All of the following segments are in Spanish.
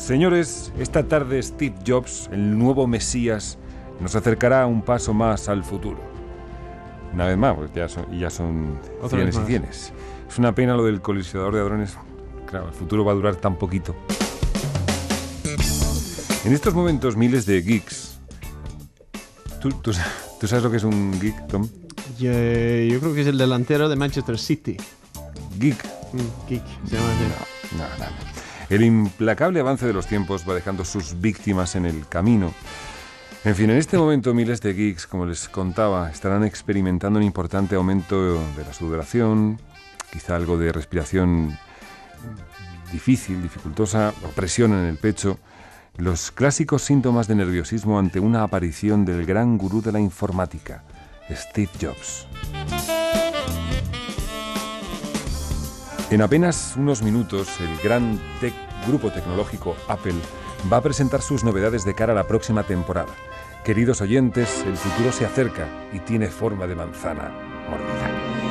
Señores, esta tarde Steve Jobs, el nuevo Mesías, nos acercará un paso más al futuro. Una vez más, pues ya son cienes y cienes. Es una pena lo del colisionador de hadrones. Claro, el futuro va a durar tan poquito. En estos momentos, miles de geeks... ¿Tú sabes lo que es un geek, Tom? Yo creo que es el delantero de Manchester City. Geek. Geek, se llama así. No. El implacable avance de los tiempos va dejando sus víctimas en el camino. En fin, en este momento miles de geeks, como les contaba, estarán experimentando un importante aumento de la sudoración, quizá algo de respiración dificultosa, opresión en el pecho, los clásicos síntomas de nerviosismo ante una aparición del gran gurú de la informática, Steve Jobs. En apenas unos minutos, el gran grupo tecnológico Apple va a presentar sus novedades de cara a la próxima temporada. Queridos oyentes, el futuro se acerca y tiene forma de manzana mordida.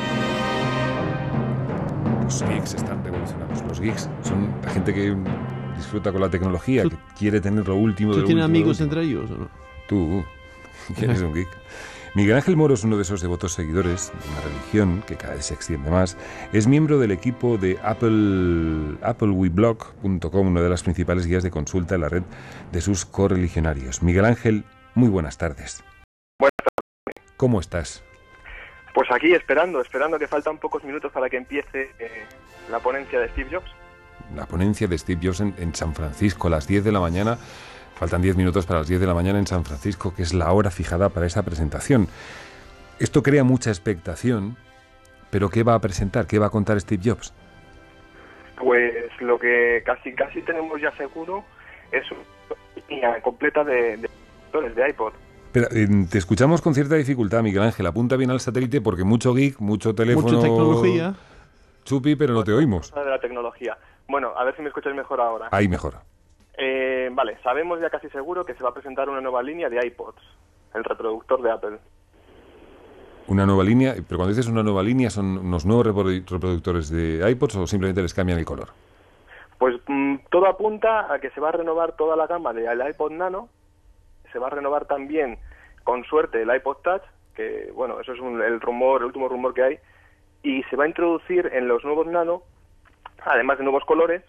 Los geeks están revolucionados. Los geeks son la gente que disfruta con la tecnología, que quiere tener lo último de lo último. ¿Tú tienes amigos entre ellos o no? Tú, ¿quién es un geek? Miguel Ángel Moro es uno de esos devotos seguidores de una religión que cada vez se extiende más. Es miembro del equipo de appleweblog.com, una de las principales guías de consulta en la red de sus correligionarios. Miguel Ángel, muy buenas tardes. Buenas tardes. ¿Cómo estás? Pues aquí esperando que faltan pocos minutos para que empiece la ponencia de Steve Jobs. La ponencia de Steve Jobs en San Francisco a las 10 de la mañana. Faltan 10 minutos para las 10 de la mañana en San Francisco, que es la hora fijada para esa presentación. Esto crea mucha expectación, pero ¿qué va a presentar? ¿Qué va a contar Steve Jobs? Pues lo que casi tenemos ya seguro es una línea completa de iPod. Pero, te escuchamos con cierta dificultad, Miguel Ángel. Apunta bien al satélite porque mucho geek, mucho teléfono... Mucha tecnología. Chupi, pero no te oímos. De la tecnología. Bueno, a ver si me escucháis mejor ahora. Ahí mejor. Vale, sabemos ya casi seguro que se va a presentar una nueva línea de iPods, el reproductor de Apple. Una nueva línea, pero cuando dices una nueva línea, ¿son unos nuevos reproductores de iPods o simplemente les cambian el color? Pues todo apunta a que se va a renovar toda la gama del iPod Nano, se va a renovar también, con suerte, el iPod Touch, que bueno, eso es el último rumor que hay, y se va a introducir en los nuevos Nano, además de nuevos colores,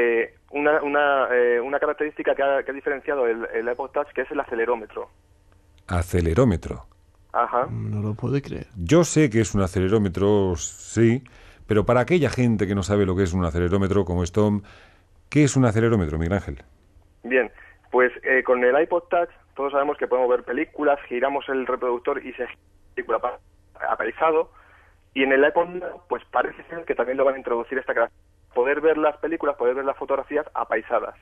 una característica que ha diferenciado el iPod Touch, que es el acelerómetro. ¿Acelerómetro? Ajá. No lo puedo creer. Yo sé que es un acelerómetro, sí, pero para aquella gente que no sabe lo que es un acelerómetro, como es Tom, ¿qué es un acelerómetro, Miguel Ángel? Bien, pues con el iPod Touch todos sabemos que podemos ver películas, giramos el reproductor y se gira la película apaisado, y en el iPod Nano, pues parece ser que también lo van a introducir esta característica. Poder ver las películas, poder ver las fotografías apaisadas.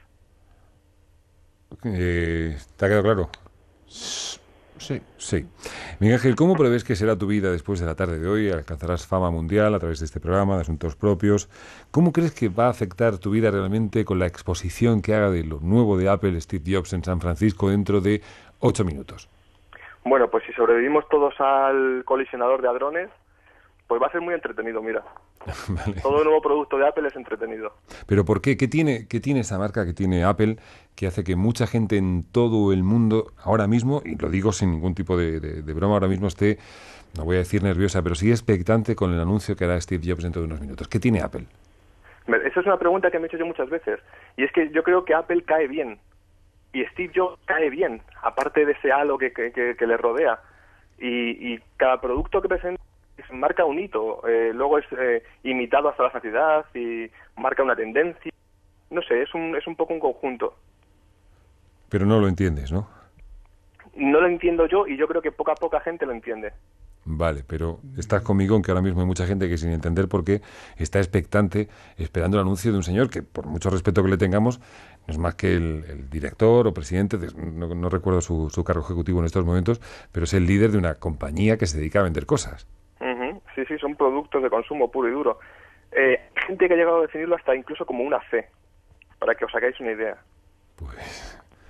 ¿Te ha quedado claro? Sí. Miguel Ángel, ¿cómo prevés que será tu vida después de la tarde de hoy? Alcanzarás fama mundial a través de este programa de asuntos propios. ¿Cómo crees que va a afectar tu vida realmente con la exposición que haga de lo nuevo de Apple, Steve Jobs, en San Francisco dentro de 8 minutos? Bueno, pues si sobrevivimos todos al colisionador de hadrones, pues va a ser muy entretenido, mira. Vale. Todo nuevo producto de Apple es entretenido. ¿Pero por qué? ¿Qué tiene esa marca que tiene Apple que hace que mucha gente en todo el mundo ahora mismo, y lo digo sin ningún tipo de broma, ahora mismo esté, no voy a decir nerviosa, pero sí expectante con el anuncio que hará Steve Jobs dentro de unos minutos? ¿Qué tiene Apple? Esa es una pregunta que me he hecho yo muchas veces. Y es que yo creo que Apple cae bien. Y Steve Jobs cae bien, aparte de ese halo que le rodea. Y cada producto que presenta marca un hito, luego es imitado hasta la saciedad y marca una tendencia. No sé, es un poco un conjunto. Pero no lo entiendes, ¿no? No lo entiendo yo y yo creo que poca gente lo entiende. Vale, pero estás conmigo en que ahora mismo hay mucha gente que sin entender por qué está expectante, esperando el anuncio de un señor que, por mucho respeto que le tengamos, no es más que el director o presidente, no recuerdo su cargo ejecutivo en estos momentos, pero es el líder de una compañía que se dedica a vender cosas. Sí, son productos de consumo puro y duro. Gente que ha llegado a definirlo hasta incluso como una fe, para que os hagáis una idea.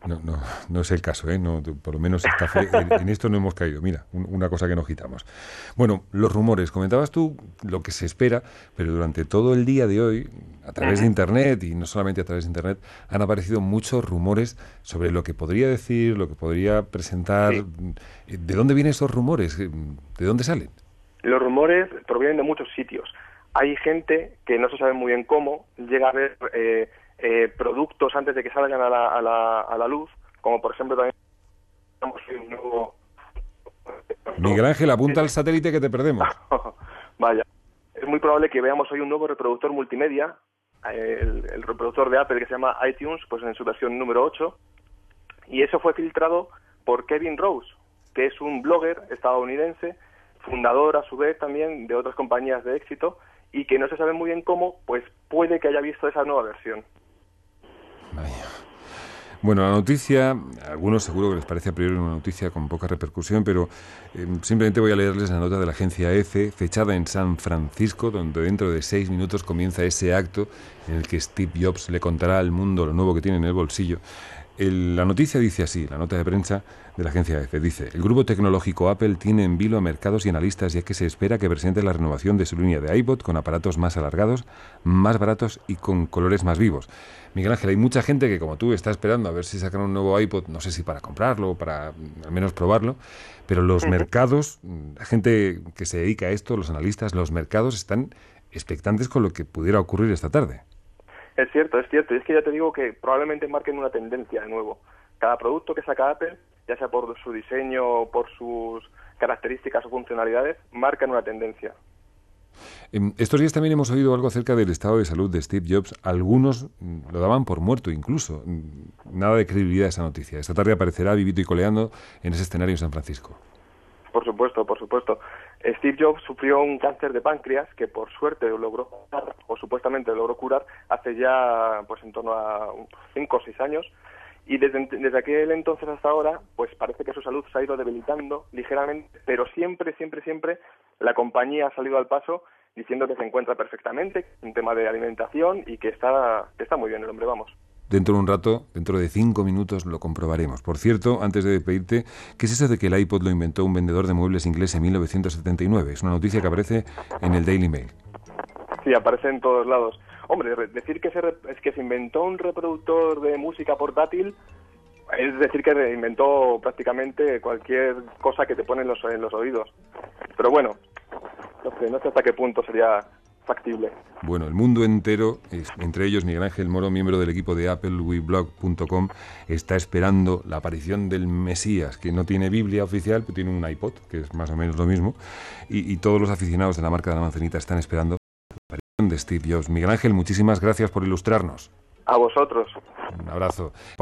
No es el caso, ¿eh? No, por lo menos en esto no hemos caído. Mira, una cosa que nos quitamos. Bueno, los rumores. Comentabas tú lo que se espera, pero durante todo el día de hoy, a través de Internet, y no solamente a través de Internet, han aparecido muchos rumores sobre lo que podría decir, lo que podría presentar. Sí. ¿De dónde vienen esos rumores? ¿De dónde salen? Los rumores provienen de muchos sitios. Hay gente que no se sabe muy bien cómo llega a ver productos antes de que salgan a la luz, como por ejemplo también tenemos un nuevo... Miguel Ángel, apunta al satélite que te perdemos. Vaya, es muy probable que veamos hoy un nuevo reproductor multimedia, el reproductor de Apple que se llama iTunes, pues en su versión número 8, y eso fue filtrado por Kevin Rose, que es un blogger estadounidense, fundador a su vez también de otras compañías de éxito, y que no se sabe muy bien cómo, pues puede que haya visto esa nueva versión. Vaya. Bueno, la noticia, a algunos seguro que les parece a priori una noticia con poca repercusión, pero simplemente voy a leerles la nota de la agencia EFE, fechada en San Francisco, donde dentro de 6 minutos comienza ese acto en el que Steve Jobs le contará al mundo lo nuevo que tiene en el bolsillo. La noticia dice así, la nota de prensa de la agencia EFE dice: el grupo tecnológico Apple tiene en vilo a mercados y analistas, ya que se espera que presente la renovación de su línea de iPod con aparatos más alargados, más baratos y con colores más vivos. Miguel Ángel, hay mucha gente que, como tú, está esperando a ver si sacan un nuevo iPod, no sé si para comprarlo o para al menos probarlo, pero los mercados, la gente que se dedica a esto, los analistas, los mercados están expectantes con lo que pudiera ocurrir esta tarde. Es cierto. Y es que ya te digo que probablemente marquen una tendencia de nuevo. Cada producto que saca Apple, ya sea por su diseño o por sus características o funcionalidades, marcan una tendencia. Estos días también hemos oído algo acerca del estado de salud de Steve Jobs. Algunos lo daban por muerto incluso. Nada de credibilidad esa noticia. Esta tarde aparecerá vivito y coleando en ese escenario en San Francisco. Por supuesto. Steve Jobs sufrió un cáncer de páncreas que por suerte logró curar, o supuestamente logró curar, hace ya pues en torno a 5 o 6 años. Y desde aquel entonces hasta ahora, pues parece que su salud se ha ido debilitando ligeramente, pero siempre la compañía ha salido al paso diciendo que se encuentra perfectamente, un tema de alimentación y que está muy bien el hombre, vamos. Dentro de un rato, dentro de 5 minutos, lo comprobaremos. Por cierto, antes de despedirte, ¿qué es eso de que el iPod lo inventó un vendedor de muebles inglés en 1979? Es una noticia que aparece en el Daily Mail. Sí, aparece en todos lados. Hombre, decir que se inventó un reproductor de música portátil es decir que inventó prácticamente cualquier cosa que te pone en los oídos. Pero bueno, no sé hasta qué punto sería factible. Bueno, el mundo entero, entre ellos Miguel Ángel Moro, miembro del equipo de appleweblog.com, está esperando la aparición del Mesías, que no tiene Biblia oficial, pero tiene un iPod, que es más o menos lo mismo, y todos los aficionados de la marca de la manzanita están esperando la aparición de Steve Jobs. Miguel Ángel, muchísimas gracias por ilustrarnos. A vosotros. Un abrazo.